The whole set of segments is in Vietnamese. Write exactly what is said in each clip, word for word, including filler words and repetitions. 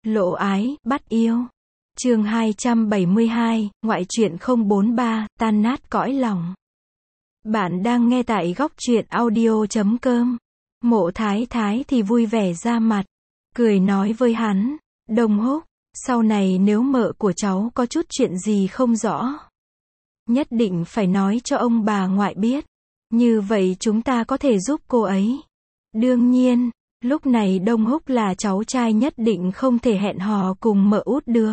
Lộ ái, bắt yêu. Chương hai trăm bảy mươi hai, ngoại truyện không bốn ba, tan nát cõi lòng. Bạn đang nghe tại góc truyện audio chấm com. Mộ Thái Thái thì vui vẻ ra mặt, cười nói với hắn, Đông Húc, sau này nếu mợ của cháu có chút chuyện gì không rõ, nhất định phải nói cho ông bà ngoại biết, như vậy chúng ta có thể giúp cô ấy. Đương nhiên, lúc này Đông Húc là cháu trai nhất định không thể hẹn hò cùng mợ út được.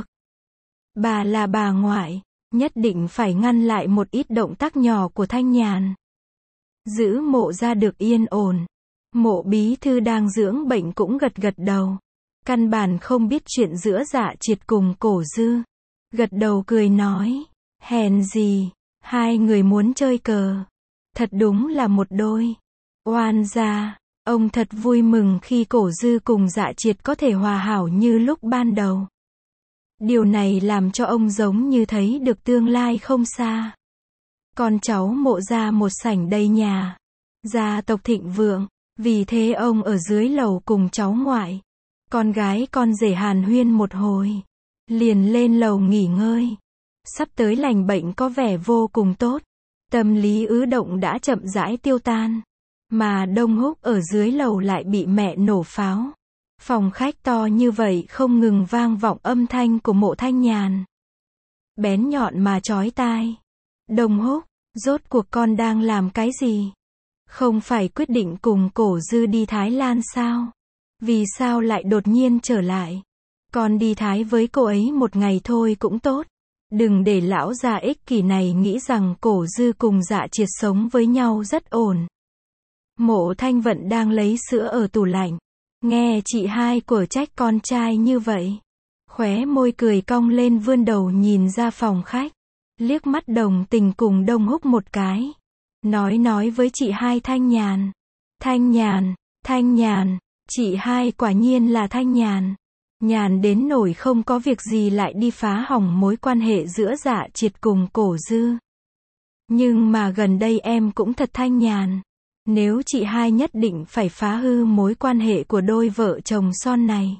Bà là bà ngoại, nhất định phải ngăn lại một ít động tác nhỏ của Thanh Nhàn. Giữ Mộ ra được yên ổn. Mộ bí thư đang dưỡng bệnh cũng gật gật đầu. Căn bản không biết chuyện giữa Dạ Triệt cùng Cổ Dư. Gật đầu cười nói, hèn gì, hai người muốn chơi cờ. Thật đúng là một đôi. Oan gia, ông thật vui mừng khi Cổ Dư cùng Dạ Triệt có thể hòa hảo như lúc ban đầu. Điều này làm cho ông giống như thấy được tương lai không xa. Con cháu Mộ ra một sảnh đầy nhà. Gia tộc thịnh vượng, vì thế ông ở dưới lầu cùng cháu ngoại, con gái con rể hàn huyên một hồi, liền lên lầu nghỉ ngơi. Sắp tới lành bệnh có vẻ vô cùng tốt, tâm lý ứ động đã chậm rãi tiêu tan. Mà Đông Húc ở dưới lầu lại bị mẹ nổ pháo. Phòng khách to như vậy không ngừng vang vọng âm thanh của Mộ Thanh Nhàn. Bén nhọn mà chói tai. Đông Húc, rốt cuộc con đang làm cái gì? Không phải quyết định cùng Cổ Dư đi Thái Lan sao? Vì sao lại đột nhiên trở lại? Con đi Thái với cô ấy một ngày thôi cũng tốt. Đừng để lão già ích kỷ này nghĩ rằng Cổ Dư cùng Dạ Triệt sống với nhau rất ổn. Mộ Thanh Vận đang lấy sữa ở tủ lạnh. Nghe chị hai của trách con trai như vậy, khóe môi cười cong lên vươn đầu nhìn ra phòng khách, liếc mắt đồng tình cùng Đông Húc một cái. Nói nói với chị hai Thanh Nhàn. Thanh Nhàn, Thanh Nhàn, chị hai quả nhiên là Thanh Nhàn. Nhàn đến nổi không có việc gì lại đi phá hỏng mối quan hệ giữa Dạ Triệt cùng Cổ Dư. Nhưng mà gần đây em cũng thật thanh nhàn. Nếu chị hai nhất định phải phá hư mối quan hệ của đôi vợ chồng son này,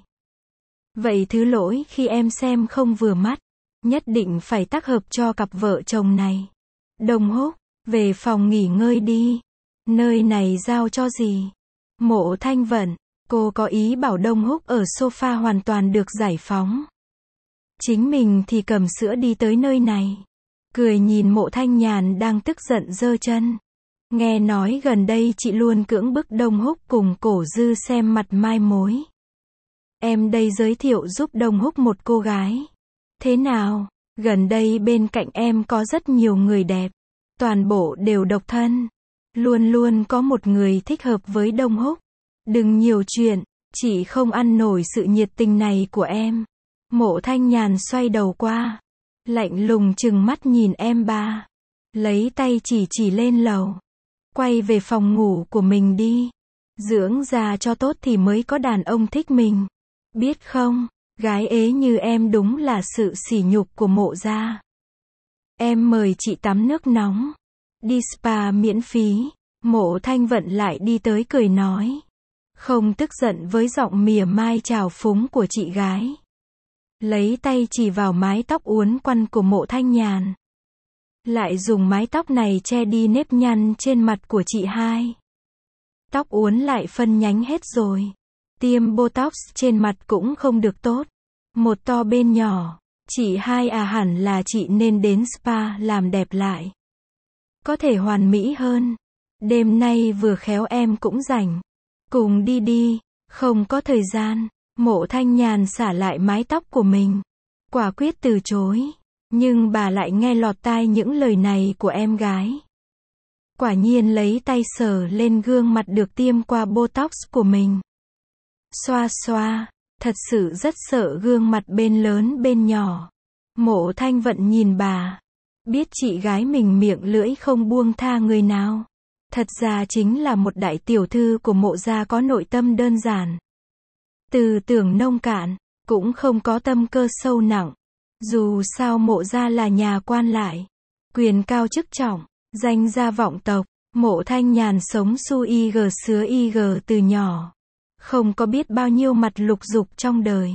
vậy thứ lỗi khi em xem không vừa mắt, nhất định phải tác hợp cho cặp vợ chồng này. Đông Húc, về phòng nghỉ ngơi đi. Nơi này giao cho gì? Mộ Thanh Vận, cô có ý bảo Đông Húc ở sofa hoàn toàn được giải phóng. Chính mình thì cầm sữa đi tới nơi này. Cười nhìn Mộ Thanh Nhàn đang tức giận giơ chân. Nghe nói gần đây chị luôn cưỡng bức Đông Húc cùng Cổ Dư xem mặt mai mối. Em đây giới thiệu giúp Đông Húc một cô gái. Thế nào? Gần đây bên cạnh em có rất nhiều người đẹp. Toàn bộ đều độc thân. Luôn luôn có một người thích hợp với Đông Húc. Đừng nhiều chuyện, chị không ăn nổi sự nhiệt tình này của em. Mộ Thanh Nhàn xoay đầu qua, lạnh lùng trừng mắt nhìn em ba. Lấy tay chỉ chỉ lên lầu. Quay về phòng ngủ của mình đi. Dưỡng già cho tốt thì mới có đàn ông thích mình. Biết không, gái ế như em đúng là sự sỉ nhục của Mộ gia. Em mời chị tắm nước nóng. Đi spa miễn phí. Mộ Thanh Vận lại đi tới cười nói. Không tức giận với giọng mỉa mai trào phúng của chị gái. Lấy tay chỉ vào mái tóc uốn quăn của Mộ Thanh Nhàn. Lại dùng mái tóc này che đi nếp nhăn trên mặt của chị hai. Tóc uốn lại phân nhánh hết rồi. Tiêm Botox trên mặt cũng không được tốt. Một to bên nhỏ. Chị hai à, hẳn là chị nên đến spa làm đẹp lại. Có thể hoàn mỹ hơn. Đêm nay vừa khéo em cũng rảnh. Cùng đi đi. Không có thời gian. Mộ Thanh Nhàn xả lại mái tóc của mình. Quả quyết từ chối. Nhưng bà lại nghe lọt tai những lời này của em gái. Quả nhiên lấy tay sờ lên gương mặt được tiêm qua Botox của mình. Xoa xoa. Thật sự rất sợ gương mặt bên lớn bên nhỏ. Mộ Thanh Vận nhìn bà. Biết chị gái mình miệng lưỡi không buông tha người nào. Thật ra chính là một đại tiểu thư của Mộ gia có nội tâm đơn giản. Tư tưởng nông cạn, cũng không có tâm cơ sâu nặng. Dù sao Mộ gia là nhà quan lại, quyền cao chức trọng, danh gia vọng tộc. Mộ Thanh Nhàn sống su y gờ sứa y gờ từ nhỏ. Không có biết bao nhiêu mặt lục dục trong đời.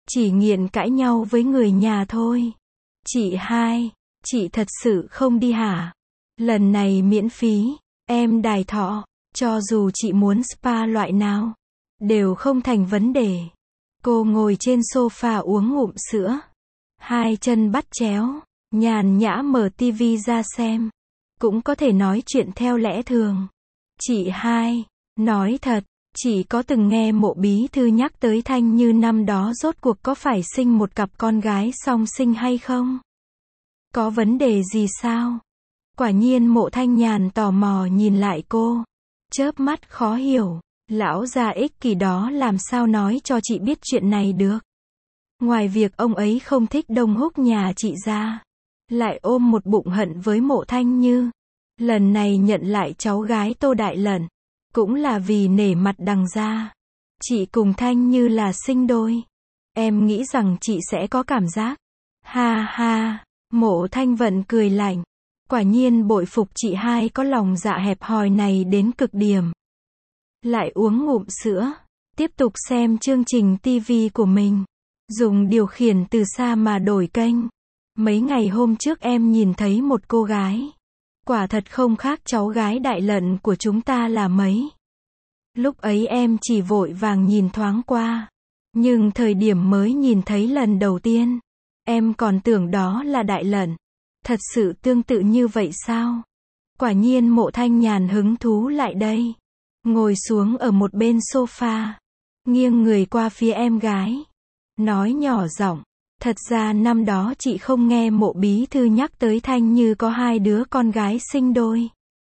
Chỉ nghiện cãi nhau với người nhà thôi. Chị hai, chị thật sự không đi hả? Lần này miễn phí, em đài thọ, cho dù chị muốn spa loại nào, đều không thành vấn đề. Cô ngồi trên sofa uống ngụm sữa, hai chân bắt chéo, nhàn nhã mở tivi ra xem. Cũng có thể nói chuyện theo lẽ thường. Chị hai, nói thật, chị có từng nghe Mộ bí thư nhắc tới Thanh Như năm đó rốt cuộc có phải sinh một cặp con gái song sinh hay không? Có vấn đề gì sao? Quả nhiên Mộ Thanh Nhàn tò mò nhìn lại cô, chớp mắt khó hiểu, lão già ích kỷ đó làm sao nói cho chị biết chuyện này được. Ngoài việc ông ấy không thích Đông Húc nhà chị ra, lại ôm một bụng hận với Mộ Thanh Như. Lần này nhận lại cháu gái Tô Đại Lẩn, cũng là vì nể mặt đằng gia. Chị cùng Thanh Như là sinh đôi. Em nghĩ rằng chị sẽ có cảm giác. Ha ha, Mộ Thanh Vận cười lạnh. Quả nhiên bội phục chị hai có lòng dạ hẹp hòi này đến cực điểm. Lại uống ngụm sữa, tiếp tục xem chương trình tivi của mình. Dùng điều khiển từ xa mà đổi kênh. Mấy ngày hôm trước em nhìn thấy một cô gái. Quả thật không khác cháu gái Đại Lận của chúng ta là mấy. Lúc ấy em chỉ vội vàng nhìn thoáng qua. Nhưng thời điểm mới nhìn thấy lần đầu tiên, em còn tưởng đó là Đại Lận. Thật sự tương tự như vậy sao? Quả nhiên Mộ Thanh Nhàn hứng thú lại đây. Ngồi xuống ở một bên sofa, nghiêng người qua phía em gái. Nói nhỏ giọng, thật ra năm đó chị không nghe Mộ bí thư nhắc tới Thanh Như có hai đứa con gái sinh đôi.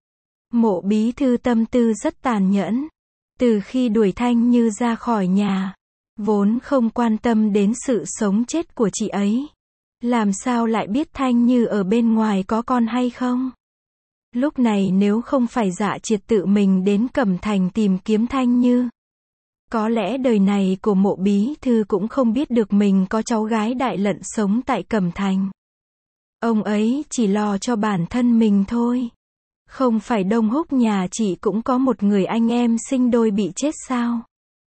Mộ bí thư tâm tư rất tàn nhẫn. Từ khi đuổi Thanh Như ra khỏi nhà, vốn không quan tâm đến sự sống chết của chị ấy. Làm sao lại biết Thanh Như ở bên ngoài có con hay không? Lúc này nếu không phải Dạ Triệt tự mình đến Cẩm Thành tìm kiếm Thanh Như, có lẽ đời này của Mộ bí thư cũng không biết được mình có cháu gái Đại Lận sống tại Cẩm Thành. Ông ấy chỉ lo cho bản thân mình thôi. Không phải Đông Húc nhà chị cũng có một người anh em sinh đôi bị chết sao?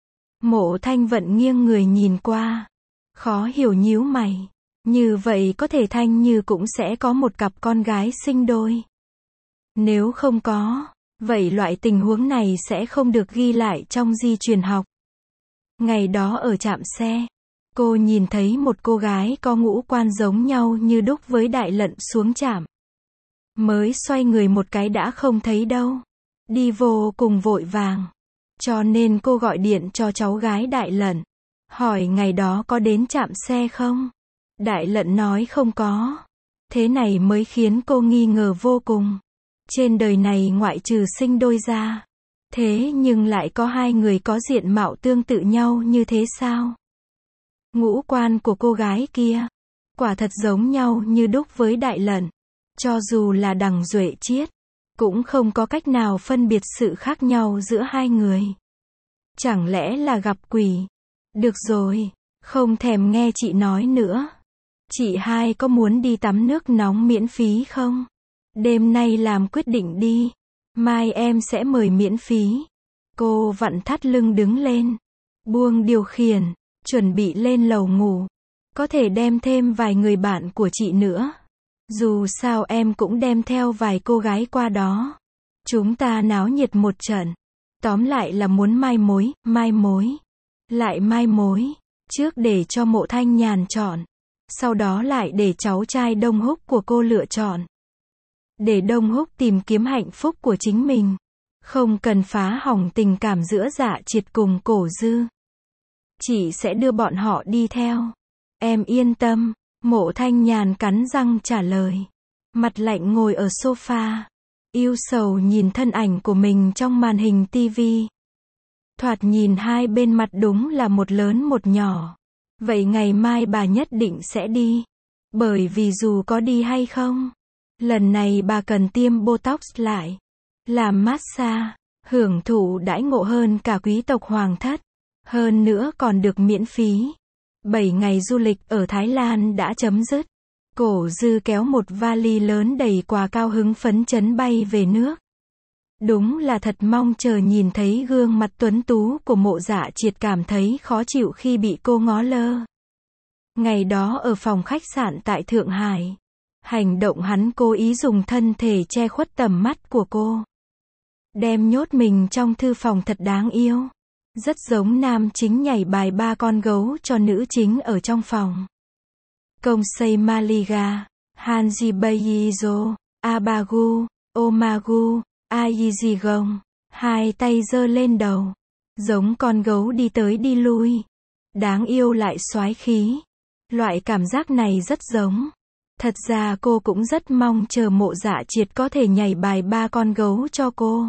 Mộ Thanh Vận nghiêng người nhìn qua, khó hiểu nhíu mày. Như vậy có thể Thanh Như cũng sẽ có một cặp con gái sinh đôi. Nếu không có, vậy loại tình huống này sẽ không được ghi lại trong di truyền học. Ngày đó ở trạm xe, cô nhìn thấy một cô gái có ngũ quan giống nhau như đúc với Đại Lận xuống trạm. Mới xoay người một cái đã không thấy đâu. Đi vô cùng vội vàng. Cho nên cô gọi điện cho cháu gái Đại Lận. Hỏi ngày đó có đến trạm xe không? Đại Lận nói không có. Thế này mới khiến cô nghi ngờ vô cùng. Trên đời này ngoại trừ sinh đôi ra, thế nhưng lại có hai người có diện mạo tương tự nhau như thế sao? Ngũ quan của cô gái kia, quả thật giống nhau như đúc với Đại Lận. Cho dù là Đằng Duệ Chiết, cũng không có cách nào phân biệt sự khác nhau giữa hai người. Chẳng lẽ là gặp quỷ? Được rồi, không thèm nghe chị nói nữa. Chị hai có muốn đi tắm nước nóng miễn phí không? Đêm nay làm quyết định đi. Mai em sẽ mời miễn phí. Cô vặn thắt lưng đứng lên. Buông điều khiển, chuẩn bị lên lầu ngủ. Có thể đem thêm vài người bạn của chị nữa. Dù sao em cũng đem theo vài cô gái qua đó. Chúng ta náo nhiệt một trận. Tóm lại là muốn mai mối, mai mối. Lại mai mối. Trước để cho Mộ Thanh Nhàn chọn. Sau đó lại để cháu trai Đông Húc của cô lựa chọn. Để Đông Húc tìm kiếm hạnh phúc của chính mình. Không cần phá hỏng tình cảm giữa Dạ Triệt cùng Cổ Dư. Chị sẽ đưa bọn họ đi theo. Em yên tâm. Mộ Thanh Nhàn cắn răng trả lời. Mặt lạnh ngồi ở sofa. Yêu sầu nhìn thân ảnh của mình trong màn hình tivi. Thoạt nhìn hai bên mặt đúng là một lớn một nhỏ. Vậy ngày mai bà nhất định sẽ đi. Bởi vì dù có đi hay không, lần này bà cần tiêm Botox lại. Làm massage, hưởng thụ đãi ngộ hơn cả quý tộc hoàng thất. Hơn nữa còn được miễn phí. bảy ngày du lịch ở Thái Lan đã chấm dứt. Cổ Dư kéo một vali lớn đầy quà cao hứng phấn chấn bay về nước. Đúng là thật mong chờ nhìn thấy gương mặt tuấn tú của Mộ Dạ Triệt, cảm thấy khó chịu khi bị cô ngó lơ. Ngày đó ở phòng khách sạn tại Thượng Hải. Hành động hắn cố ý dùng thân thể che khuất tầm mắt của cô. Đem nhốt mình trong thư phòng thật đáng yêu. Rất giống nam chính nhảy bài ba con gấu cho nữ chính ở trong phòng. Kongseil Maliga, Hanji Beizo, Abagu, Omagu, Aizigong. Hai tay giơ lên đầu. Giống con gấu đi tới đi lui. Đáng yêu lại soái khí. Loại cảm giác này rất giống. Thật ra cô cũng rất mong chờ Mộ Dạ Triệt có thể nhảy bài ba con gấu cho cô.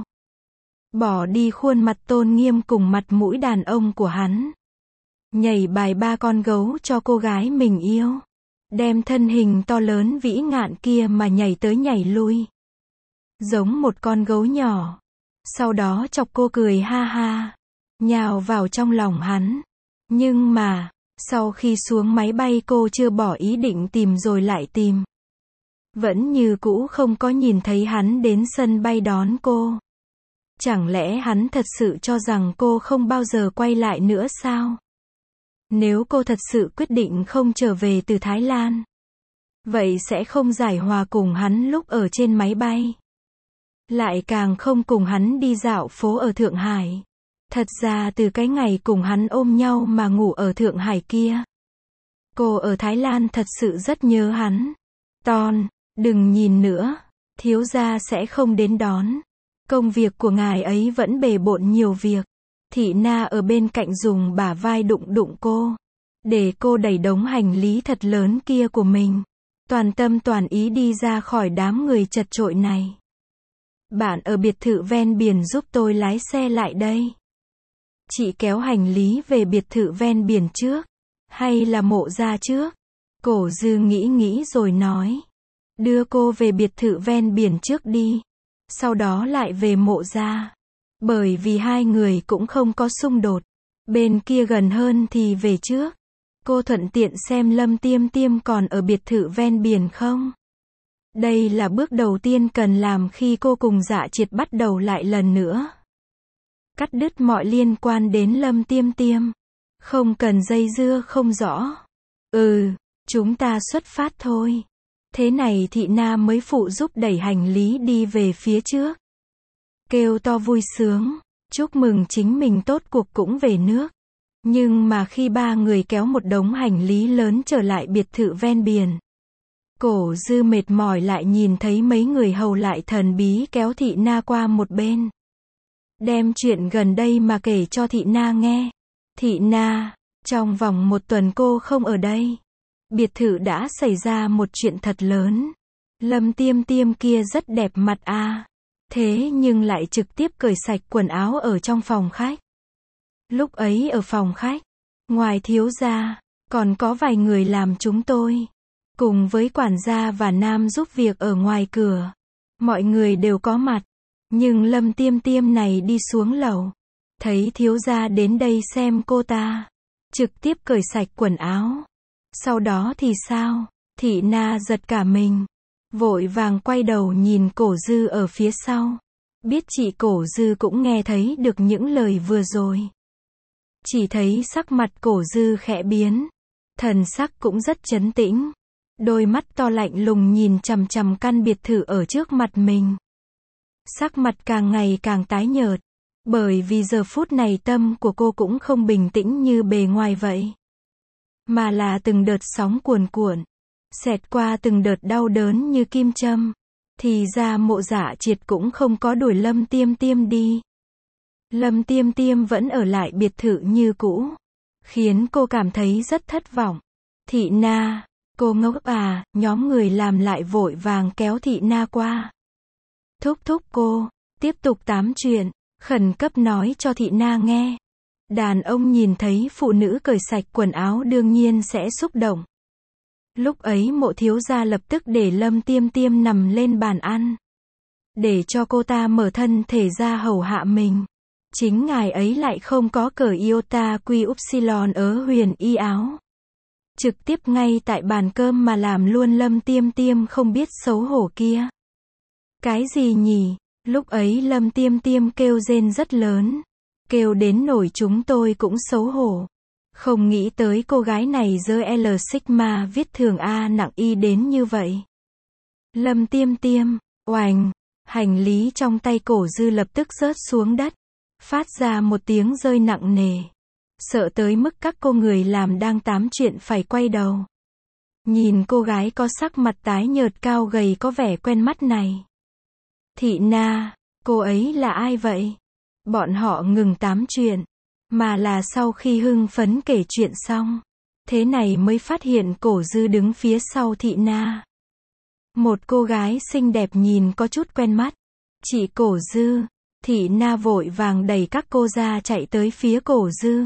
Bỏ đi khuôn mặt tôn nghiêm cùng mặt mũi đàn ông của hắn. Nhảy bài ba con gấu cho cô gái mình yêu. Đem thân hình to lớn vĩ ngạn kia mà nhảy tới nhảy lui. Giống một con gấu nhỏ. Sau đó chọc cô cười ha ha. Nhào vào trong lòng hắn. Nhưng mà, sau khi xuống máy bay cô chưa bỏ ý định tìm rồi lại tìm. Vẫn như cũ không có nhìn thấy hắn đến sân bay đón cô. Chẳng lẽ hắn thật sự cho rằng cô không bao giờ quay lại nữa sao? Nếu cô thật sự quyết định không trở về từ Thái Lan, vậy sẽ không giải hòa cùng hắn lúc ở trên máy bay. Lại càng không cùng hắn đi dạo phố ở Thượng Hải. Thật ra từ cái ngày cùng hắn ôm nhau mà ngủ ở Thượng Hải kia, cô ở Thái Lan thật sự rất nhớ hắn. Ton, đừng nhìn nữa, thiếu gia sẽ không đến đón. Công việc của ngài ấy vẫn bề bộn nhiều việc. Thị Na ở bên cạnh dùng bả vai đụng đụng cô, để cô đẩy đống hành lý thật lớn kia của mình. Toàn tâm toàn ý đi ra khỏi đám người chật chội này. Bạn ở biệt thự ven biển giúp tôi lái xe lại đây. Chị kéo hành lý về biệt thự ven biển trước, hay là Mộ ra trước? Cổ Dư nghĩ nghĩ rồi nói. Đưa cô về biệt thự ven biển trước đi. Sau đó lại về Mộ ra. Bởi vì hai người cũng không có xung đột. Bên kia gần hơn thì về trước. Cô thuận tiện xem Lâm Tiêm Tiêm còn ở biệt thự ven biển không? Đây là bước đầu tiên cần làm khi cô cùng Dạ Triệt bắt đầu lại lần nữa. Cắt đứt mọi liên quan đến Lâm Tiêm Tiêm. Không cần dây dưa không rõ. Ừ, chúng ta xuất phát thôi. Thế này Thị Na mới phụ giúp đẩy hành lý đi về phía trước. Kêu to vui sướng, chúc mừng chính mình tốt cuộc cũng về nước. Nhưng mà khi ba người kéo một đống hành lý lớn trở lại biệt thự ven biển, Cổ Dư mệt mỏi lại nhìn thấy mấy người hầu lại thần bí kéo Thị Na qua một bên. Đem chuyện gần đây mà kể cho Thị Na nghe. Thị Na, trong vòng một tuần cô không ở đây. Biệt thự đã xảy ra một chuyện thật lớn. Lâm Tiêm Tiêm kia rất đẹp mặt à. Thế nhưng lại trực tiếp cởi sạch quần áo ở trong phòng khách. Lúc ấy ở phòng khách, ngoài thiếu gia, còn có vài người làm chúng tôi. Cùng với quản gia và nam giúp việc ở ngoài cửa. Mọi người đều có mặt. Nhưng Lâm Tiêm Tiêm này đi xuống lầu. Thấy thiếu gia đến đây xem cô ta. Trực tiếp cởi sạch quần áo. Sau đó thì sao? Thị Na giật cả mình. Vội vàng quay đầu nhìn Cổ Dư ở phía sau. Biết chị Cổ Dư cũng nghe thấy được những lời vừa rồi. Chỉ thấy sắc mặt Cổ Dư khẽ biến. Thần sắc cũng rất trấn tĩnh. Đôi mắt to lạnh lùng nhìn chằm chằm căn biệt thự ở trước mặt mình. Sắc mặt càng ngày càng tái nhợt. Bởi vì giờ phút này tâm của cô cũng không bình tĩnh như bề ngoài vậy. Mà là từng đợt sóng cuồn cuộn. Xẹt qua từng đợt đau đớn như kim châm. Thì ra Mộ Dạ Triệt cũng không có đuổi Lâm Tiêm Tiêm đi. Lâm Tiêm Tiêm vẫn ở lại biệt thự như cũ. Khiến cô cảm thấy rất thất vọng. Thị Na, cô ngốc à, nhóm người làm lại vội vàng kéo Thị Na qua. Thúc thúc cô, tiếp tục tám chuyện, khẩn cấp nói cho Thị Na nghe. Đàn ông nhìn thấy phụ nữ cởi sạch quần áo đương nhiên sẽ xúc động. Lúc ấy Mộ thiếu gia lập tức để Lâm Tiêm Tiêm nằm lên bàn ăn. Để cho cô ta mở thân thể ra hầu hạ mình. Chính ngài ấy lại không có cởi iota quy upsilon ở huyền y áo. Trực tiếp ngay tại bàn cơm mà làm luôn Lâm Tiêm Tiêm không biết xấu hổ kia. Cái gì nhỉ? Lúc ấy Lâm Tiêm Tiêm kêu rên rất lớn. Kêu đến nổi chúng tôi cũng xấu hổ. Không nghĩ tới cô gái này giơ L Sigma viết thường A nặng Y đến như vậy. Lâm Tiêm Tiêm, oành, hành lý trong tay Cổ Dư lập tức rớt xuống đất, phát ra một tiếng rơi nặng nề. Sợ tới mức các cô người làm đang tám chuyện phải quay đầu. Nhìn cô gái có sắc mặt tái nhợt cao gầy có vẻ quen mắt này. Thị Na, cô ấy là ai vậy? Bọn họ ngừng tám chuyện, mà là sau khi hưng phấn kể chuyện xong, thế này mới phát hiện Cổ Dư đứng phía sau Thị Na. Một cô gái xinh đẹp nhìn có chút quen mắt. Chị Cổ Dư. Thị Na vội vàng đẩy các cô ra chạy tới phía Cổ Dư.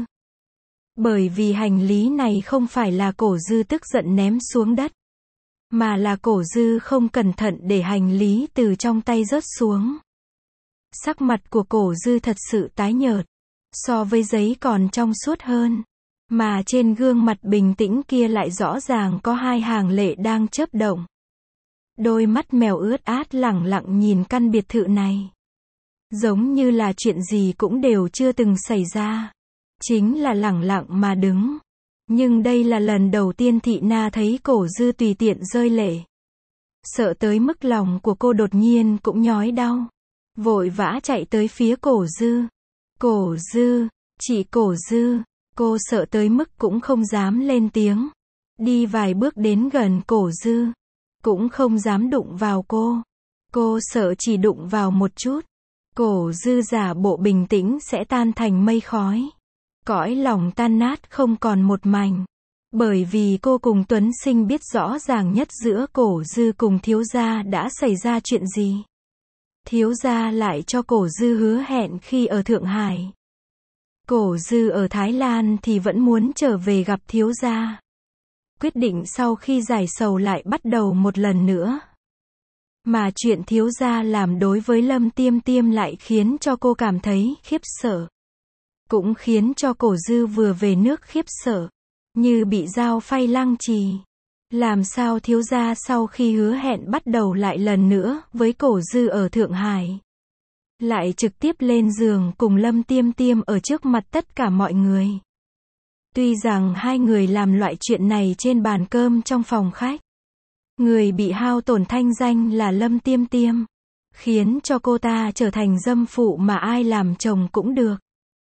Bởi vì hành lý này không phải là Cổ Dư tức giận ném xuống đất, mà là Cổ Dư không cẩn thận để hành lý từ trong tay rớt xuống. Sắc mặt của Cổ Dư thật sự tái nhợt, so với giấy còn trong suốt hơn, mà trên gương mặt bình tĩnh kia lại rõ ràng có hai hàng lệ đang chớp động. Đôi mắt mèo ướt át lẳng lặng nhìn căn biệt thự này, giống như là chuyện gì cũng đều chưa từng xảy ra, chính là lẳng lặng mà đứng. Nhưng đây là lần đầu tiên Thị Na thấy Cổ Dư tùy tiện rơi lệ, sợ tới mức lòng của cô đột nhiên cũng nhói đau, vội vã chạy tới phía Cổ Dư. Cổ Dư, chị Cổ Dư. Cô sợ tới mức cũng không dám lên tiếng, đi vài bước đến gần Cổ Dư, cũng không dám đụng vào cô. Cô sợ chỉ đụng vào một chút, Cổ Dư giả bộ bình tĩnh sẽ tan thành mây khói, cõi lòng tan nát không còn một mảnh. Bởi vì cô cùng Tuấn Sinh biết rõ ràng nhất giữa Cổ Dư cùng thiếu gia đã xảy ra chuyện gì. Thiếu gia lại cho Cổ Dư hứa hẹn khi ở Thượng Hải. Cổ Dư ở Thái Lan thì vẫn muốn trở về gặp thiếu gia. Quyết định sau khi giải sầu lại bắt đầu một lần nữa. Mà chuyện thiếu gia làm đối với Lâm Tiêm Tiêm lại khiến cho cô cảm thấy khiếp sợ. Cũng khiến cho Cổ Dư vừa về nước khiếp sợ, như bị dao phay lăng trì. Làm sao thiếu gia sau khi hứa hẹn bắt đầu lại lần nữa với Cổ Dư ở Thượng Hải, lại trực tiếp lên giường cùng Lâm Tiêm Tiêm ở trước mặt tất cả mọi người. Tuy rằng hai người làm loại chuyện này trên bàn cơm trong phòng khách, người bị hao tổn thanh danh là Lâm Tiêm Tiêm, khiến cho cô ta trở thành dâm phụ mà ai làm chồng cũng được.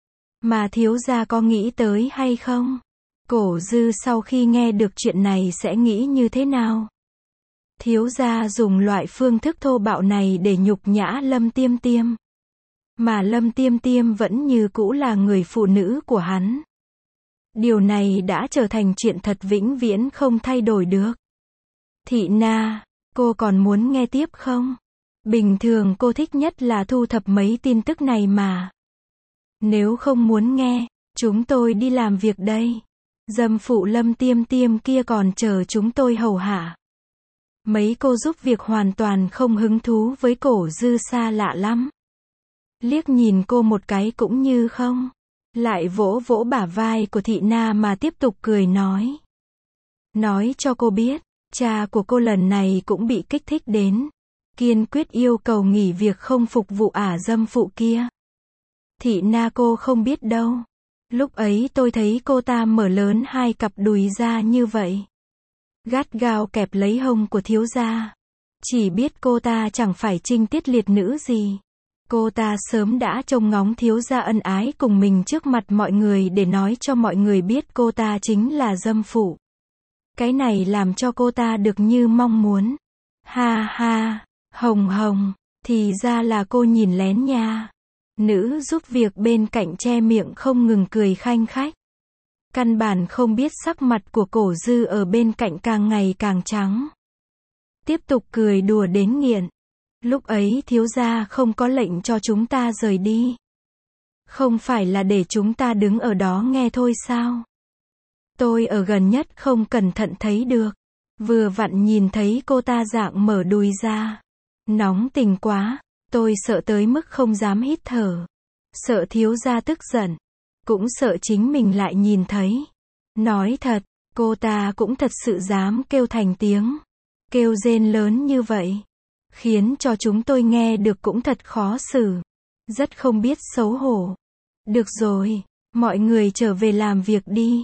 Mà thiếu gia có nghĩ tới hay không? Cổ Dư sau khi nghe được chuyện này sẽ nghĩ như thế nào? Thiếu gia dùng loại phương thức thô bạo này để nhục nhã Lâm Tiêm Tiêm. Mà Lâm Tiêm Tiêm vẫn như cũ là người phụ nữ của hắn. Điều này đã trở thành chuyện thật vĩnh viễn không thay đổi được. Thị Na, cô còn muốn nghe tiếp không? Bình thường cô thích nhất là thu thập mấy tin tức này mà. Nếu không muốn nghe, chúng tôi đi làm việc đây. Dâm phụ Lâm Tiêm Tiêm kia còn chờ chúng tôi hầu hạ. Mấy cô giúp việc hoàn toàn không hứng thú với Cổ Dư, xa lạ lắm. Liếc nhìn cô một cái cũng như không. Lại vỗ vỗ bả vai của Thị Na mà tiếp tục cười nói. Nói cho cô biết, cha của cô lần này cũng bị kích thích đến. Kiên quyết yêu cầu nghỉ việc không phục vụ ả dâm phụ kia. Thị Na, cô không biết đâu. Lúc ấy tôi thấy cô ta mở lớn hai cặp đùi ra như vậy, gắt gao kẹp lấy hông của thiếu gia. Chỉ biết cô ta chẳng phải trinh tiết liệt nữ gì. Cô ta sớm đã trông ngóng thiếu gia ân ái cùng mình trước mặt mọi người để nói cho mọi người biết cô ta chính là dâm phụ. Cái này làm cho cô ta được như mong muốn. Ha ha, Hồng Hồng, thì ra là cô nhìn lén nha. Nữ giúp việc bên cạnh che miệng không ngừng cười khanh khách. Căn bản không biết sắc mặt của Cổ Dư ở bên cạnh càng ngày càng trắng. Tiếp tục cười đùa đến nghiện. Lúc ấy thiếu gia không có lệnh cho chúng ta rời đi. Không phải là để chúng ta đứng ở đó nghe thôi sao? Tôi ở gần nhất không cẩn thận thấy được. Vừa vặn nhìn thấy cô ta dạng mở đùi ra. Nóng tình quá. Tôi sợ tới mức không dám hít thở. Sợ thiếu gia tức giận. Cũng sợ chính mình lại nhìn thấy. Nói thật, cô ta cũng thật sự dám kêu thành tiếng. Kêu rên lớn như vậy. Khiến cho chúng tôi nghe được cũng thật khó xử. Rất không biết xấu hổ. Được rồi, mọi người trở về làm việc đi.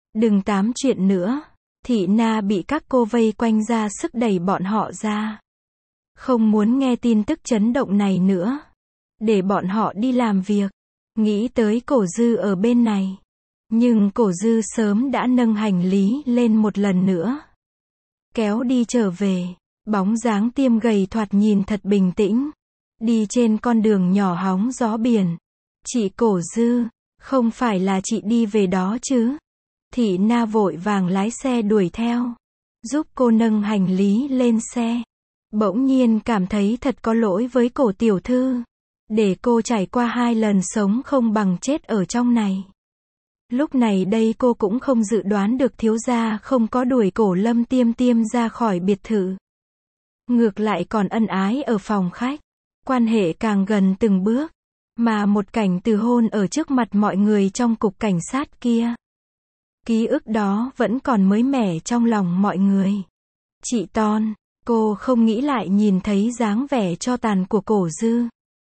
Đừng tám chuyện nữa. Thị Na bị các cô vây quanh ra sức đẩy bọn họ ra. Không muốn nghe tin tức chấn động này nữa. Để bọn họ đi làm việc. Nghĩ tới Cổ Dư ở bên này. Nhưng Cổ Dư sớm đã nâng hành lý lên một lần nữa. Kéo đi trở về. Bóng dáng tiêm gầy thoạt nhìn thật bình tĩnh. Đi trên con đường nhỏ hóng gió biển. Chị Cổ Dư, không phải là chị đi về đó chứ? Thị Na vội vàng lái xe đuổi theo. Giúp cô nâng hành lý lên xe. Bỗng nhiên cảm thấy thật có lỗi với Cổ tiểu thư. Để cô trải qua hai lần sống không bằng chết ở trong này. Lúc này đây cô cũng không dự đoán được thiếu gia không có đuổi Cổ Lâm Tiêm Tiêm ra khỏi biệt thự. Ngược lại còn ân ái ở phòng khách. Quan hệ càng gần từng bước. Mà một cảnh từ hôn ở trước mặt mọi người trong cục cảnh sát kia. Ký ức đó vẫn còn mới mẻ trong lòng mọi người. Chị Ton, cô không nghĩ lại nhìn thấy dáng vẻ cho tàn của Cổ Dư.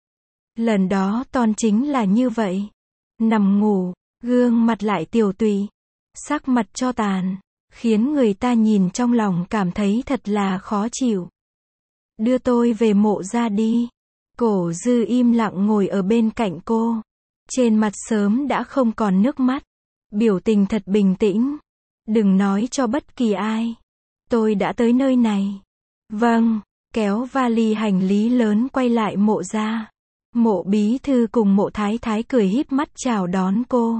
Lần đó Ton chính là như vậy. Nằm ngủ, gương mặt lại tiều tụy. Sắc mặt cho tàn. Khiến người ta nhìn trong lòng cảm thấy thật là khó chịu. Đưa tôi về mộ ra đi. Cổ Dư im lặng ngồi ở bên cạnh cô. Trên mặt sớm đã không còn nước mắt. Biểu tình thật bình tĩnh. Đừng nói cho bất kỳ ai. Tôi đã tới nơi này. Vâng, kéo vali hành lý lớn quay lại mộ ra. Mộ bí thư cùng mộ thái thái cười híp mắt chào đón cô.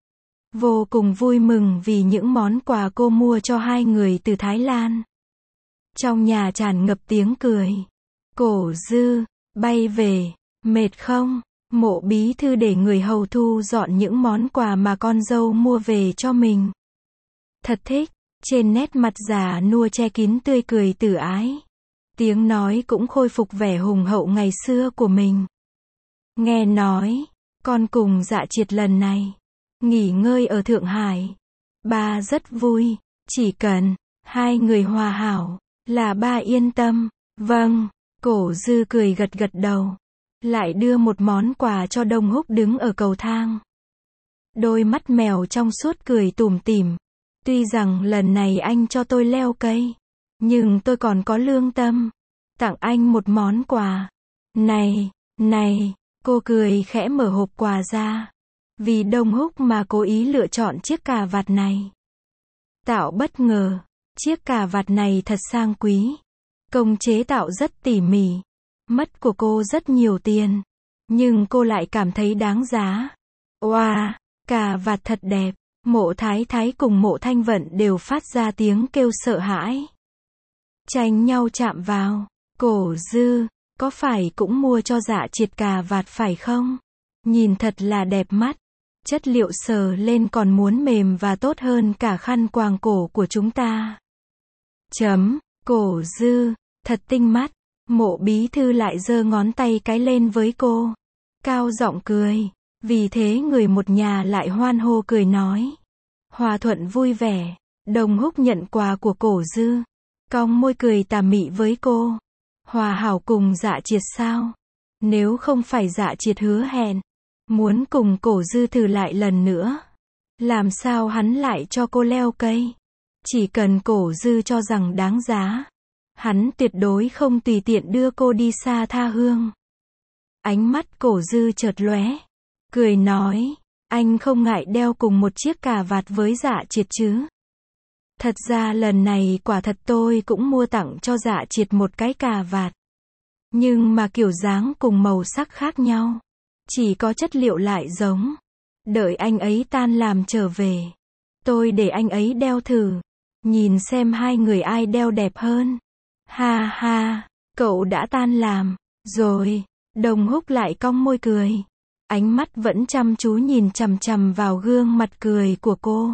Vô cùng vui mừng vì những món quà cô mua cho hai người từ Thái Lan. Trong nhà tràn ngập tiếng cười. Cổ Dư, bay về, mệt không? Mộ bí thư để người hầu thu dọn những món quà mà con dâu mua về cho mình. Thật thích, trên nét mặt già nua che kín tươi cười tử ái. Tiếng nói cũng khôi phục vẻ hùng hậu ngày xưa của mình. Nghe nói, con cùng Dạ Triệt lần này nghỉ ngơi ở Thượng Hải. Ba rất vui, chỉ cần hai người hòa hảo là ba yên tâm. Vâng, Cổ Dư cười gật gật đầu. Lại đưa một món quà cho Đông Húc đứng ở cầu thang. Đôi mắt mèo trong suốt cười tủm tỉm. Tuy rằng lần này anh cho tôi leo cây, nhưng tôi còn có lương tâm. Tặng anh một món quà. Này, này, cô cười khẽ mở hộp quà ra. Vì Đông Húc mà cố ý lựa chọn chiếc cà vạt này. Tạo bất ngờ, chiếc cà vạt này thật sang quý. Công chế tạo rất tỉ mỉ. Mất của cô rất nhiều tiền. Nhưng cô lại cảm thấy đáng giá. Wow, cà vạt thật đẹp. Mộ thái thái cùng mộ thanh vận đều phát ra tiếng kêu sợ hãi. Tranh nhau chạm vào. Cổ Dư, có phải cũng mua cho Dạ Triệt cà vạt phải không? Nhìn thật là đẹp mắt. Chất liệu sờ lên còn muốn mềm và tốt hơn cả khăn quàng cổ của chúng ta. Chấm, Cổ Dư, thật tinh mắt. Mộ bí thư lại giơ ngón tay cái lên với cô. Cao giọng cười. Vì thế người một nhà lại hoan hô cười nói. Hòa thuận vui vẻ. Đông Húc nhận quà của Cổ Dư. Cong môi cười tà mị với cô. Hòa hảo cùng Dạ Triệt sao? Nếu không phải Dạ Triệt hứa hẹn muốn cùng Cổ Dư thử lại lần nữa, làm sao hắn lại cho cô leo cây? Chỉ cần Cổ Dư cho rằng đáng giá, hắn tuyệt đối không tùy tiện đưa cô đi xa tha hương. Ánh mắt Cổ Dư chợt lóe, cười nói, anh không ngại đeo cùng một chiếc cà vạt với Dạ Triệt chứ? Thật ra lần này quả thật tôi cũng mua tặng cho Dạ Triệt một cái cà vạt. Nhưng mà kiểu dáng cùng màu sắc khác nhau. Chỉ có chất liệu lại giống. Đợi anh ấy tan làm trở về, tôi để anh ấy đeo thử. Nhìn xem hai người ai đeo đẹp hơn. Ha ha, cậu đã tan làm rồi. Đông Húc lại cong môi cười. Ánh mắt vẫn chăm chú nhìn chằm chằm vào gương mặt cười của cô.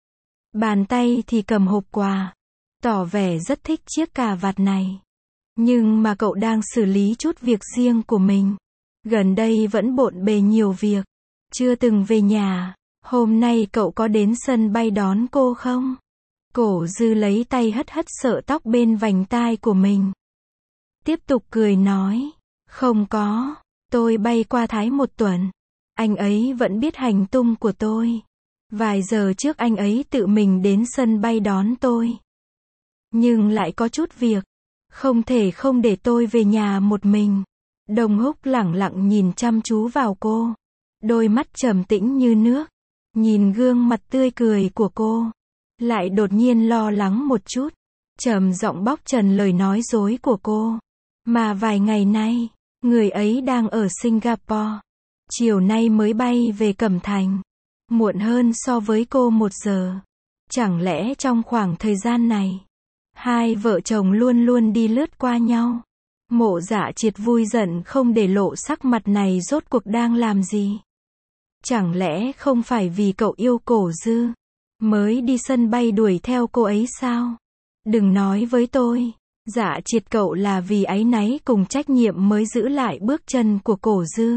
Bàn tay thì cầm hộp quà. Tỏ vẻ rất thích chiếc cà vạt này. Nhưng mà cậu đang xử lý chút việc riêng của mình. Gần đây vẫn bộn bề nhiều việc. Chưa từng về nhà. Hôm nay cậu có đến sân bay đón cô không? Cổ Dư lấy tay hất hất sợi tóc bên vành tai của mình. Tiếp tục cười nói. Không có. Tôi bay qua Thái một tuần. Anh ấy vẫn biết hành tung của tôi. Vài giờ trước anh ấy tự mình đến sân bay đón tôi. Nhưng lại có chút việc. Không thể không để tôi về nhà một mình. Đông Húc lẳng lặng nhìn chăm chú vào cô. Đôi mắt trầm tĩnh như nước. Nhìn gương mặt tươi cười của cô. Lại đột nhiên lo lắng một chút. Trầm giọng bóc trần lời nói dối của cô. Mà vài ngày nay, người ấy đang ở Singapore. Chiều nay mới bay về Cẩm Thành. Muộn hơn so với cô một giờ. Chẳng lẽ trong khoảng thời gian này, hai vợ chồng luôn luôn đi lướt qua nhau? Mộ Dạ Triệt vui giận không để lộ sắc mặt này rốt cuộc đang làm gì? Chẳng lẽ không phải vì cậu yêu Cổ Dư, mới đi sân bay đuổi theo cô ấy sao? Đừng nói với tôi, Dạ Triệt cậu là vì áy náy cùng trách nhiệm mới giữ lại bước chân của Cổ Dư.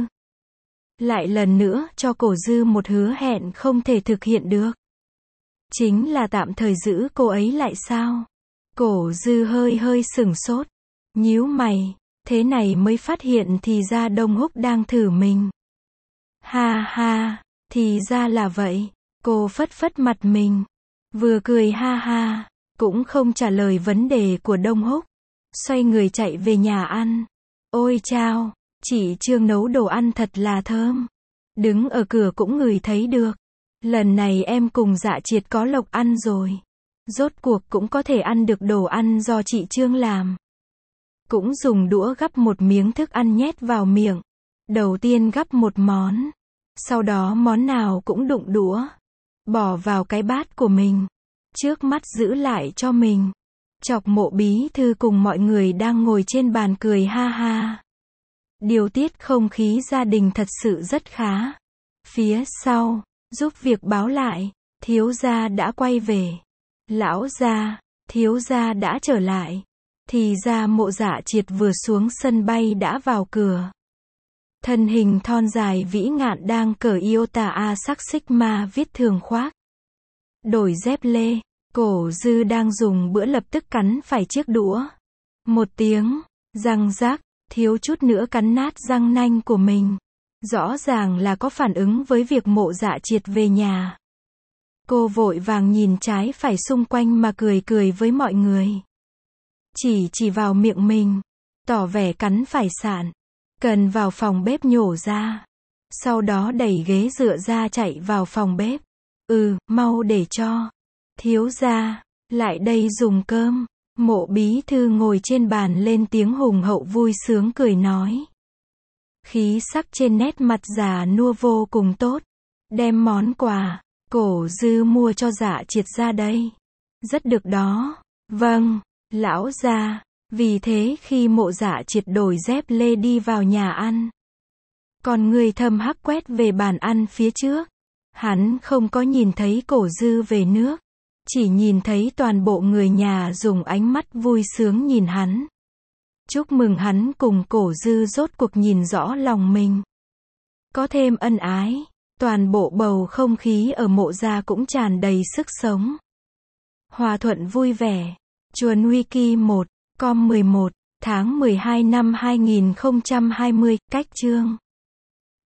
Lại lần nữa cho Cổ Dư một hứa hẹn không thể thực hiện được. Chính là tạm thời giữ cô ấy lại sao? Cổ Dư hơi hơi sửng sốt. Nhíu mày. Thế này mới phát hiện thì ra Đông Húc đang thử mình. Ha ha. Thì ra là vậy. Cô phất phất mặt mình. Vừa cười ha ha. Cũng không trả lời vấn đề của Đông Húc. Xoay người chạy về nhà ăn. Ôi chao. Chị Trương nấu đồ ăn thật là thơm. Đứng ở cửa cũng ngửi thấy được. Lần này em cùng Dạ Triệt có lộc ăn rồi. Rốt cuộc cũng có thể ăn được đồ ăn do chị Trương làm. Cũng dùng đũa gắp một miếng thức ăn nhét vào miệng. Đầu tiên gắp một món. Sau đó món nào cũng đụng đũa. Bỏ vào cái bát của mình. Trước mắt giữ lại cho mình. Chọc Mộ bí thư cùng mọi người đang ngồi trên bàn cười ha ha. Điều tiết không khí gia đình thật sự rất khá. Phía sau, giúp việc báo lại, thiếu gia đã quay về. Lão gia, thiếu gia đã trở lại. Thì ra Mộ Dạ Triệt vừa xuống sân bay đã vào cửa. Thân hình thon dài vĩ ngạn đang cởi Iota A sắc Sigma viết thường khoác. Đổi dép lê, Cổ Dư đang dùng bữa lập tức cắn phải chiếc đũa. Một tiếng, răng rác, thiếu chút nữa cắn nát răng nanh của mình. Rõ ràng là có phản ứng với việc Mộ Dạ Triệt về nhà. Cô vội vàng nhìn trái phải xung quanh mà cười cười với mọi người. Chỉ chỉ vào miệng mình. Tỏ vẻ cắn phải sạn. Cần vào phòng bếp nhổ ra. Sau đó đẩy ghế dựa ra chạy vào phòng bếp. Ừ, mau để cho. Thiếu gia, lại đây dùng cơm. Mộ bí thư ngồi trên bàn lên tiếng hùng hậu vui sướng cười nói. Khí sắc trên nét mặt già nua vô cùng tốt. Đem món quà Cổ Dư mua cho Dạ Triệt ra đây. Rất được đó. Vâng, lão gia. Vì thế khi Mộ Dạ Triệt đổi dép lê đi vào nhà ăn. Còn người thâm hắc quét về bàn ăn phía trước. Hắn không có nhìn thấy Cổ Dư về nước. Chỉ nhìn thấy toàn bộ người nhà dùng ánh mắt vui sướng nhìn hắn. Chúc mừng hắn cùng Cổ Dư rốt cuộc nhìn rõ lòng mình. Có thêm ân ái. Toàn bộ bầu không khí ở Mộ gia cũng tràn đầy sức sống. Hòa thuận vui vẻ. Chuồn Wiki một, com mười một, tháng mười hai năm hai nghìn không trăm hai mươi, cách chương.